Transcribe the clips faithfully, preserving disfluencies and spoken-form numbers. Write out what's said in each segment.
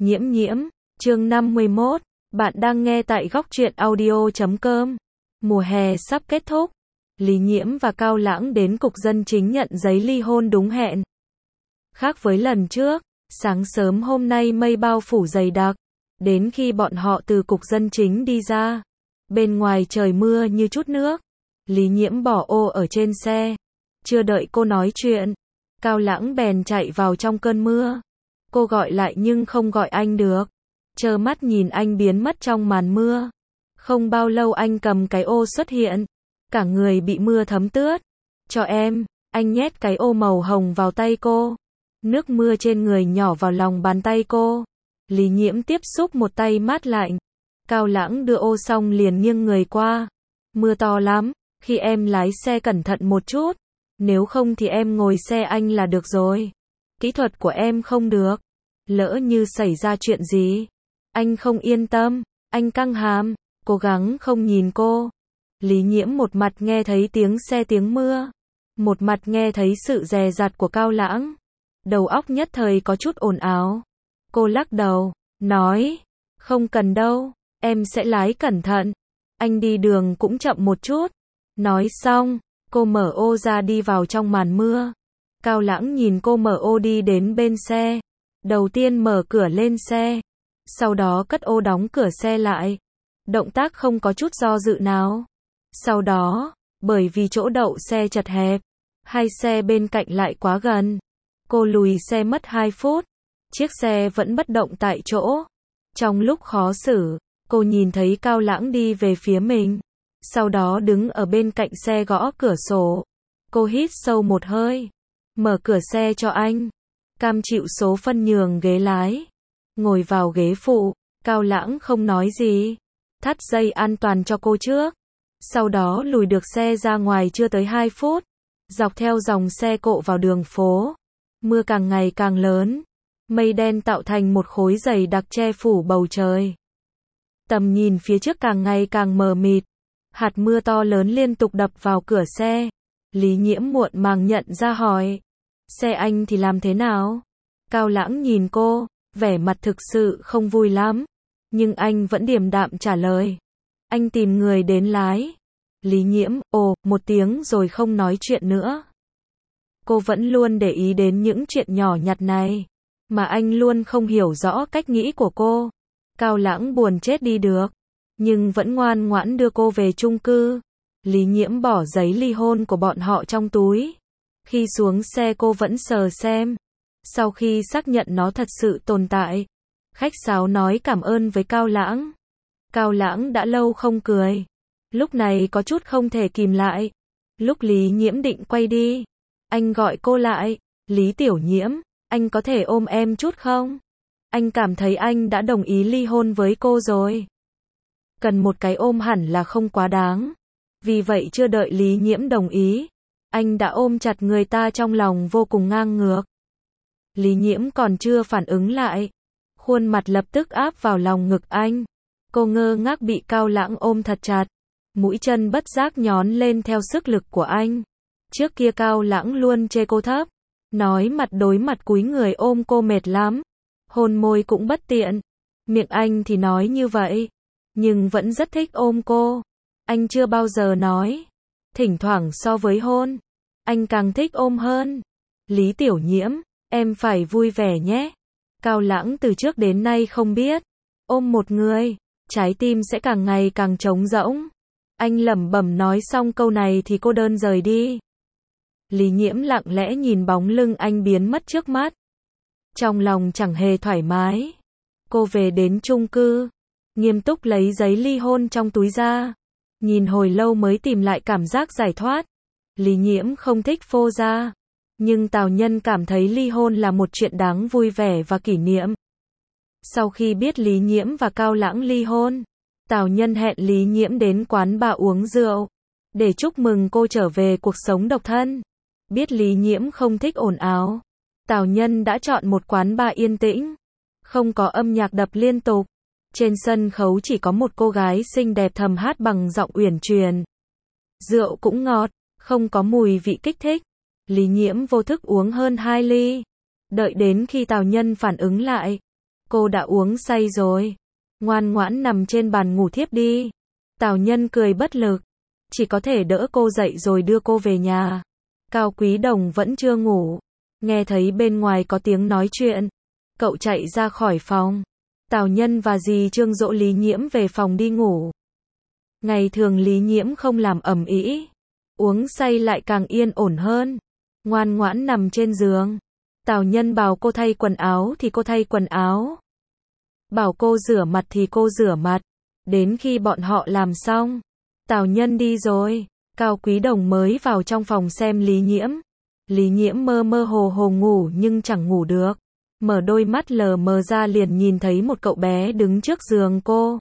Nhiễm nhiễm, chương năm mươi mốt, bạn đang nghe tại góc truyện audio chấm com. Mùa hè sắp kết thúc, Lý Nhiễm và Cao Lãng đến cục dân chính nhận giấy ly hôn đúng hẹn. Khác với lần trước, sáng sớm hôm nay mây bao phủ dày đặc, đến khi bọn họ từ cục dân chính đi ra, bên ngoài trời mưa như chút nước. Lý Nhiễm bỏ ô ở trên xe, chưa đợi cô nói chuyện, Cao Lãng bèn chạy vào trong cơn mưa. Cô gọi lại nhưng không gọi anh được, trơ mắt nhìn anh biến mất trong màn mưa. Không bao lâu anh cầm cái ô xuất hiện, cả người bị mưa thấm tướt. Cho em, anh nhét cái ô màu hồng vào tay cô. Nước mưa trên người nhỏ vào lòng bàn tay cô. Lý Nhiễm tiếp xúc một tay mát lạnh. Cao Lãng đưa ô xong liền nghiêng người qua. Mưa to lắm, khi em lái xe cẩn thận một chút, nếu không thì em ngồi xe anh là được rồi. Kỹ thuật của em không được, lỡ như xảy ra chuyện gì, anh không yên tâm. Anh căng hàm, cố gắng không nhìn cô. Lý Nhiễm một mặt nghe thấy tiếng xe tiếng mưa, một mặt nghe thấy sự dè dặt của Cao Lãng. Đầu óc nhất thời có chút ồn ào. Cô lắc đầu, nói, không cần đâu, em sẽ lái cẩn thận. Anh đi đường cũng chậm một chút. Nói xong, cô mở ô ra đi vào trong màn mưa. Cao Lãng nhìn cô mở ô đi đến bên xe. Đầu tiên mở cửa lên xe, sau đó cất ô đóng cửa xe lại. Động tác không có chút do dự nào. Sau đó, bởi vì chỗ đậu xe chật hẹp, hai xe bên cạnh lại quá gần, cô lùi xe mất hai phút. Chiếc xe vẫn bất động tại chỗ. Trong lúc khó xử, cô nhìn thấy Cao Lãng đi về phía mình, sau đó đứng ở bên cạnh xe gõ cửa sổ. Cô hít sâu một hơi, mở cửa xe cho anh, cam chịu số phân nhường ghế lái, ngồi vào ghế phụ. Cao Lãng không nói gì, thắt dây an toàn cho cô trước, sau đó lùi được xe ra ngoài. Chưa tới hai phút, dọc theo dòng xe cộ vào đường phố, mưa càng ngày càng lớn, mây đen tạo thành một khối dày đặc che phủ bầu trời. Tầm nhìn phía trước càng ngày càng mờ mịt, hạt mưa to lớn liên tục đập vào cửa xe. Lý Nhiễm muộn màng nhận ra hỏi, xe anh thì làm thế nào? Cao Lãng nhìn cô, vẻ mặt thực sự không vui lắm, nhưng anh vẫn điềm đạm trả lời, anh tìm người đến lái. Lý Nhiễm, ồ, một tiếng rồi không nói chuyện nữa. Cô vẫn luôn để ý đến những chuyện nhỏ nhặt này, mà anh luôn không hiểu rõ cách nghĩ của cô. Cao Lãng buồn chết đi được, nhưng vẫn ngoan ngoãn đưa cô về chung cư. Lý Nhiễm bỏ giấy ly hôn của bọn họ trong túi. Khi xuống xe cô vẫn sờ xem. Sau khi xác nhận nó thật sự tồn tại, khách sáo nói cảm ơn với Cao Lãng. Cao Lãng đã lâu không cười, lúc này có chút không thể kìm lại. Lúc Lý Nhiễm định quay đi, anh gọi cô lại, Lý Tiểu Nhiễm, anh có thể ôm em chút không? Anh cảm thấy anh đã đồng ý ly hôn với cô rồi. Cần một cái ôm hẳn là không quá đáng. Vì vậy chưa đợi Lý Nhiễm đồng ý, anh đã ôm chặt người ta trong lòng vô cùng ngang ngược. Lý Nhiễm còn chưa phản ứng lại, khuôn mặt lập tức áp vào lòng ngực anh. Cô ngơ ngác bị Cao Lãng ôm thật chặt, mũi chân bất giác nhón lên theo sức lực của anh. Trước kia Cao Lãng luôn chê cô thấp, nói mặt đối mặt cúi người ôm cô mệt lắm, hôn môi cũng bất tiện. Miệng anh thì nói như vậy, nhưng vẫn rất thích ôm cô. Anh chưa bao giờ nói, thỉnh thoảng so với hôn, anh càng thích ôm hơn. Lý Tiểu Nhiễm, em phải vui vẻ nhé. Cao Lãng từ trước đến nay không biết, ôm một người, trái tim sẽ càng ngày càng trống rỗng. Anh lẩm bẩm nói xong câu này thì cô đơn rời đi. Lý Nhiễm lặng lẽ nhìn bóng lưng anh biến mất trước mắt. Trong lòng chẳng hề thoải mái. Cô về đến chung cư, nghiêm túc lấy giấy ly hôn trong túi ra. Nhìn hồi lâu mới tìm lại cảm giác giải thoát. Lý Nhiễm không thích phô ra, nhưng Tào Nhân cảm thấy ly hôn là một chuyện đáng vui vẻ và kỷ niệm. Sau khi biết Lý Nhiễm và Cao Lãng ly hôn, Tào Nhân hẹn Lý Nhiễm đến quán bar uống rượu, để chúc mừng cô trở về cuộc sống độc thân. Biết Lý Nhiễm không thích ồn ào, Tào Nhân đã chọn một quán bar yên tĩnh, không có âm nhạc đập liên tục. Trên sân khấu chỉ có một cô gái xinh đẹp thầm hát bằng giọng uyển chuyển. Rượu cũng ngọt, không có mùi vị kích thích. Lý Nhiễm vô thức uống hơn hai ly. Đợi đến khi Tào Nhân phản ứng lại, cô đã uống say rồi. Ngoan ngoãn nằm trên bàn ngủ thiếp đi. Tào Nhân cười bất lực. Chỉ có thể đỡ cô dậy rồi đưa cô về nhà. Cao Quý Đồng vẫn chưa ngủ. Nghe thấy bên ngoài có tiếng nói chuyện. Cậu chạy ra khỏi phòng. Tào Nhân và dì Trương dỗ Lý Nhiễm về phòng đi ngủ. Ngày thường Lý Nhiễm không làm ầm ĩ. Uống say lại càng yên ổn hơn. Ngoan ngoãn nằm trên giường. Tào Nhân bảo cô thay quần áo thì cô thay quần áo. Bảo cô rửa mặt thì cô rửa mặt. Đến khi bọn họ làm xong, Tào Nhân đi rồi, Cao Quý Đồng mới vào trong phòng xem Lý Nhiễm. Lý Nhiễm mơ mơ hồ hồ ngủ nhưng chẳng ngủ được. Mở đôi mắt lờ mờ ra liền nhìn thấy một cậu bé đứng trước giường cô.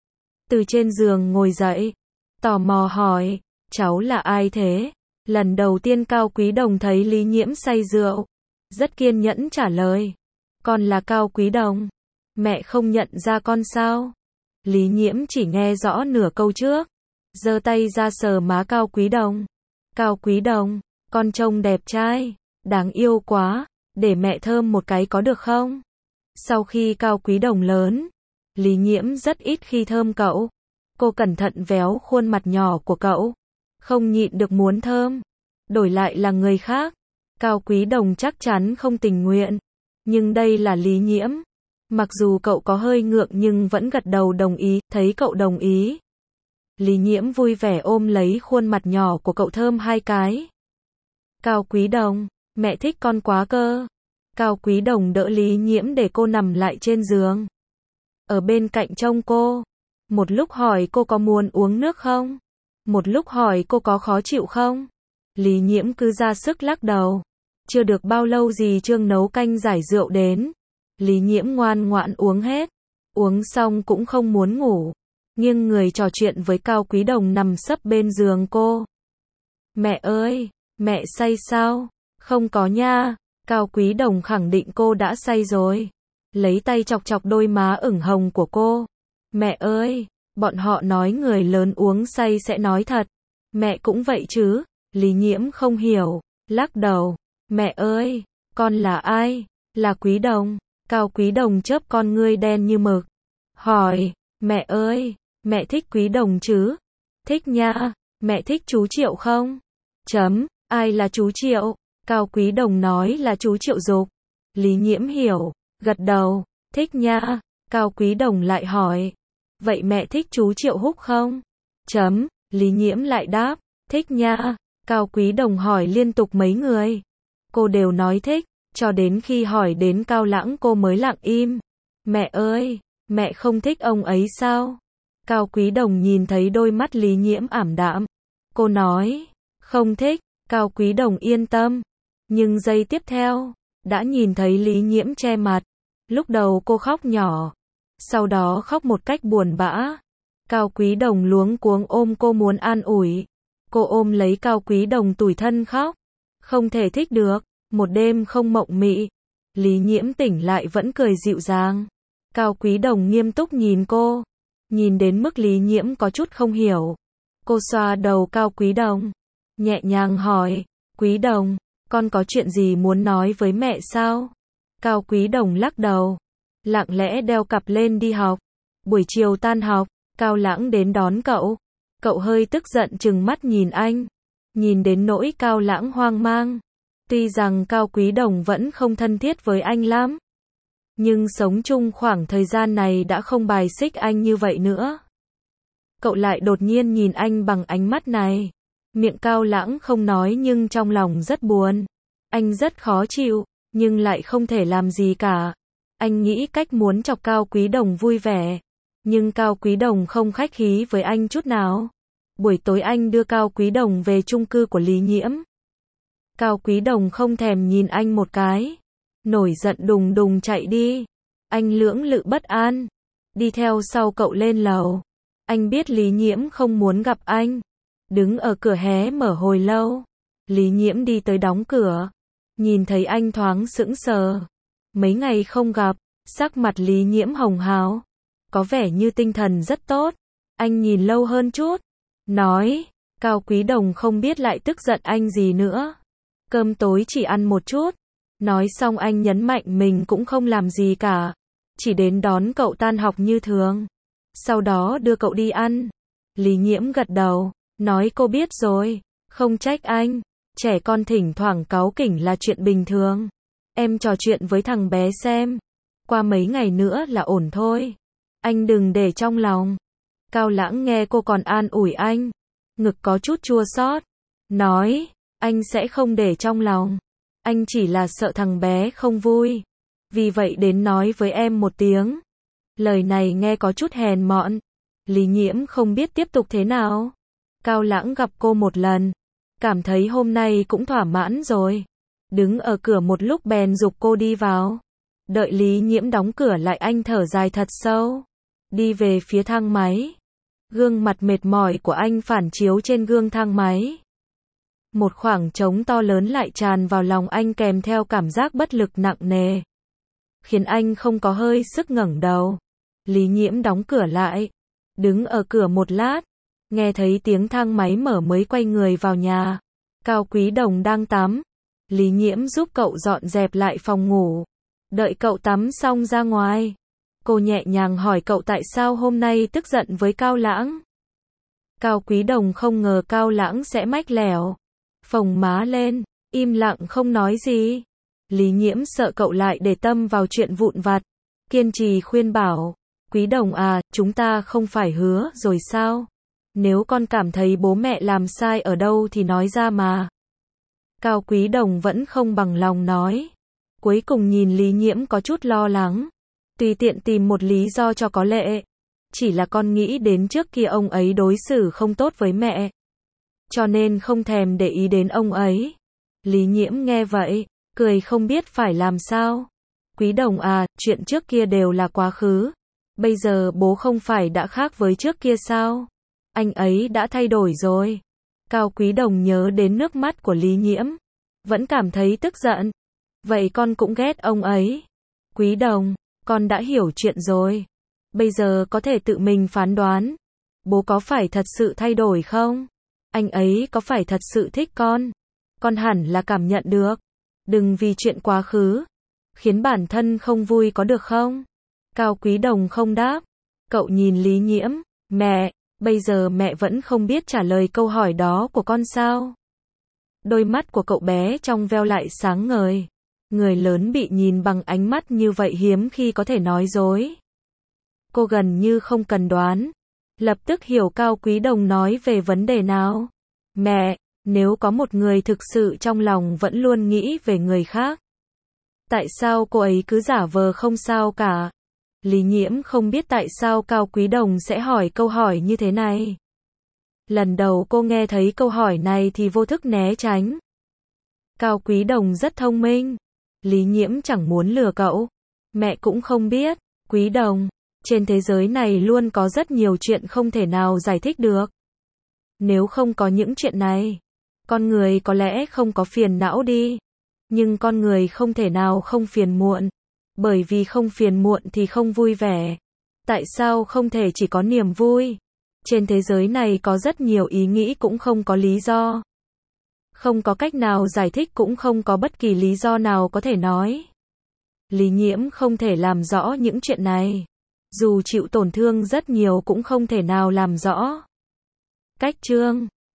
Từ trên giường ngồi dậy, tò mò hỏi, cháu là ai thế? Lần đầu tiên Cao Quý Đồng thấy Lý Nhiễm say rượu. Rất kiên nhẫn trả lời, con là Cao Quý Đồng. Mẹ không nhận ra con sao? Lý Nhiễm chỉ nghe rõ nửa câu trước. Giơ tay ra sờ má Cao Quý Đồng. Cao Quý Đồng, con trông đẹp trai, đáng yêu quá, để mẹ thơm một cái có được không? Sau khi Cao Quý Đồng lớn, Lý Nhiễm rất ít khi thơm cậu. Cô cẩn thận véo khuôn mặt nhỏ của cậu. Không nhịn được muốn thơm. Đổi lại là người khác, Cao Quý Đồng chắc chắn không tình nguyện. Nhưng đây là Lý Nhiễm. Mặc dù cậu có hơi ngượng nhưng vẫn gật đầu đồng ý. Thấy cậu đồng ý, Lý Nhiễm vui vẻ ôm lấy khuôn mặt nhỏ của cậu thơm hai cái. Cao Quý Đồng, mẹ thích con quá cơ. Cao Quý Đồng đỡ Lý Nhiễm để cô nằm lại trên giường. Ở bên cạnh trông cô. Một lúc hỏi cô có muốn uống nước không? Một lúc hỏi cô có khó chịu không? Lý Nhiễm cứ ra sức lắc đầu. Chưa được bao lâu dì Trương nấu canh giải rượu đến. Lý Nhiễm ngoan ngoãn uống hết. Uống xong cũng không muốn ngủ. Nghiêng người trò chuyện với Cao Quý Đồng nằm sấp bên giường cô. Mẹ ơi, mẹ say sao? Không có nha. Cao Quý Đồng khẳng định cô đã say rồi. Lấy tay chọc chọc đôi má ửng hồng của cô. Mẹ ơi, bọn họ nói người lớn uống say sẽ nói thật. Mẹ cũng vậy chứ? Lý Nhiễm không hiểu, lắc đầu. Mẹ ơi, con là ai? Là Quý Đồng. Cao Quý Đồng chớp con ngươi đen như mực. Hỏi, mẹ ơi, mẹ thích Quý Đồng chứ? Thích nha. Mẹ thích chú Triệu không? Chấm, ai là chú Triệu? Cao Quý Đồng nói là chú Triệu Dục. Lý Nhiễm hiểu, gật đầu. Thích nha. Cao Quý Đồng lại hỏi. Vậy mẹ thích chú Triệu Húc không? Chấm, Lý Nhiễm lại đáp. Thích nha. Cao Quý Đồng hỏi liên tục mấy người. Cô đều nói thích, cho đến khi hỏi đến Cao Lãng cô mới lặng im. Mẹ ơi, mẹ không thích ông ấy sao? Cao Quý Đồng nhìn thấy đôi mắt Lý Nhiễm ảm đạm. Cô nói, không thích. Cao Quý Đồng yên tâm. Nhưng giây tiếp theo, đã nhìn thấy Lý Nhiễm che mặt. Lúc đầu cô khóc nhỏ, sau đó khóc một cách buồn bã. Cao Quý Đồng luống cuống ôm cô muốn an ủi. Cô ôm lấy Cao Quý Đồng tủi thân khóc. Không thể thích được. Một đêm không mộng mị. Lý Nhiễm tỉnh lại vẫn cười dịu dàng. Cao Quý Đồng nghiêm túc nhìn cô. Nhìn đến mức Lý Nhiễm có chút không hiểu. Cô xoa đầu Cao Quý Đồng. Nhẹ nhàng hỏi. Quý Đồng, con có chuyện gì muốn nói với mẹ sao? Cao Quý Đồng lắc đầu. Lặng lẽ đeo cặp lên đi học. Buổi chiều tan học, Cao Lãng đến đón cậu. Cậu hơi tức giận trừng mắt nhìn anh. Nhìn đến nỗi Cao Lãng hoang mang. Tuy rằng Cao Quý Đồng vẫn không thân thiết với anh lắm. Nhưng sống chung khoảng thời gian này đã không bài xích anh như vậy nữa. Cậu lại đột nhiên nhìn anh bằng ánh mắt này. Miệng Cao Lãng không nói nhưng trong lòng rất buồn. Anh rất khó chịu, nhưng lại không thể làm gì cả. Anh nghĩ cách muốn chọc Cao Quý Đồng vui vẻ. Nhưng Cao Quý Đồng không khách khí với anh chút nào. Buổi tối anh đưa Cao Quý Đồng về chung cư của Lý Nhiễm. Cao Quý Đồng không thèm nhìn anh một cái. Nổi giận đùng đùng chạy đi. Anh lưỡng lự bất an. Đi theo sau cậu lên lầu. Anh biết Lý Nhiễm không muốn gặp anh. Đứng ở cửa hé mở hồi lâu. Lý Nhiễm đi tới đóng cửa. Nhìn thấy anh thoáng sững sờ. Mấy ngày không gặp, sắc mặt Lý Nhiễm hồng hào. Có vẻ như tinh thần rất tốt. Anh nhìn lâu hơn chút. Nói, Cao Quý Đồng không biết lại tức giận anh gì nữa. Cơm tối chỉ ăn một chút. Nói xong anh nhấn mạnh mình cũng không làm gì cả. chỉ đến đón cậu tan học như thường. Sau đó đưa cậu đi ăn. Lý Nhiễm gật đầu, nói cô biết rồi, không trách anh. Trẻ con thỉnh thoảng cáu kỉnh là chuyện bình thường. Em trò chuyện với thằng bé xem. Qua mấy ngày nữa là ổn thôi. Anh đừng để trong lòng. Cao Lãng nghe cô còn an ủi anh. Ngực có chút chua xót. Nói, anh sẽ không để trong lòng. Anh chỉ là sợ thằng bé không vui. Vì vậy đến nói với em một tiếng. Lời này nghe có chút hèn mọn. Lý Nhiễm không biết tiếp tục thế nào. Cao Lãng gặp cô một lần. Cảm thấy hôm nay cũng thỏa mãn rồi. Đứng ở cửa một lúc bèn giục cô đi vào. Đợi Lý Nhiễm đóng cửa lại anh thở dài thật sâu. Đi về phía thang máy. Gương mặt mệt mỏi của anh phản chiếu trên gương thang máy. Một khoảng trống to lớn lại tràn vào lòng anh kèm theo cảm giác bất lực nặng nề. Khiến anh không có hơi sức ngẩng đầu. Lý Nhiễm đóng cửa lại. Đứng ở cửa một lát. Nghe thấy tiếng thang máy mở mới quay người vào nhà. Cao Quý Đồng đang tắm. Lý Nhiễm giúp cậu dọn dẹp lại phòng ngủ. Đợi cậu tắm xong ra ngoài. Cô nhẹ nhàng hỏi cậu tại sao hôm nay tức giận với Cao Lãng. Cao Quý Đồng không ngờ Cao Lãng sẽ mách lẻo. Phồng má lên, im lặng không nói gì. Lý Nhiễm sợ cậu lại để tâm vào chuyện vụn vặt. Kiên trì khuyên bảo. Quý Đồng à, chúng ta không phải hứa rồi sao? Nếu con cảm thấy bố mẹ làm sai ở đâu thì nói ra mà. Cao Quý Đồng vẫn không bằng lòng nói. Cuối cùng nhìn Lý Nhiễm có chút lo lắng. Tùy tiện tìm một lý do cho có lệ. Chỉ là con nghĩ đến trước kia ông ấy đối xử không tốt với mẹ. Cho nên không thèm để ý đến ông ấy. Lý Nhiễm nghe vậy, cười không biết phải làm sao. Quý Đồng à, chuyện trước kia đều là quá khứ. Bây giờ bố không phải đã khác với trước kia sao? Anh ấy đã thay đổi rồi. Cao Quý Đồng nhớ đến nước mắt của Lý Nhiễm. Vẫn cảm thấy tức giận. Vậy con cũng ghét ông ấy. Quý Đồng, con đã hiểu chuyện rồi. Bây giờ có thể tự mình phán đoán. Bố có phải thật sự thay đổi không? Anh ấy có phải thật sự thích con? Con hẳn là cảm nhận được. Đừng vì chuyện quá khứ khiến bản thân không vui có được không? Cao Quý Đồng không đáp. Cậu nhìn Lý Nhiễm. Mẹ, bây giờ mẹ vẫn không biết trả lời câu hỏi đó của con sao? Đôi mắt của cậu bé trong veo lại sáng ngời. Người lớn bị nhìn bằng ánh mắt như vậy hiếm khi có thể nói dối. Cô gần như không cần đoán. Lập tức hiểu Cao Quý Đồng nói về vấn đề nào. Mẹ, nếu có một người thực sự trong lòng vẫn luôn nghĩ về người khác. Tại sao cô ấy cứ giả vờ không sao cả? Lý Nhiễm không biết tại sao Cao Quý Đồng sẽ hỏi câu hỏi như thế này. Lần đầu cô nghe thấy câu hỏi này thì vô thức né tránh. Cao Quý Đồng rất thông minh. Lý Nhiễm chẳng muốn lừa cậu. Mẹ cũng không biết. Quý Đồng, trên thế giới này luôn có rất nhiều chuyện không thể nào giải thích được. Nếu không có những chuyện này, con người có lẽ không có phiền não đi. Nhưng con người không thể nào không phiền muộn. Bởi vì không phiền muộn thì không vui vẻ. Tại sao không thể chỉ có niềm vui? Trên thế giới này có rất nhiều ý nghĩ cũng không có lý do. Không có cách nào giải thích cũng không có bất kỳ lý do nào có thể nói. Lý Nhiễm không thể làm rõ những chuyện này. Dù chịu tổn thương rất nhiều cũng không thể nào làm rõ. Cách chương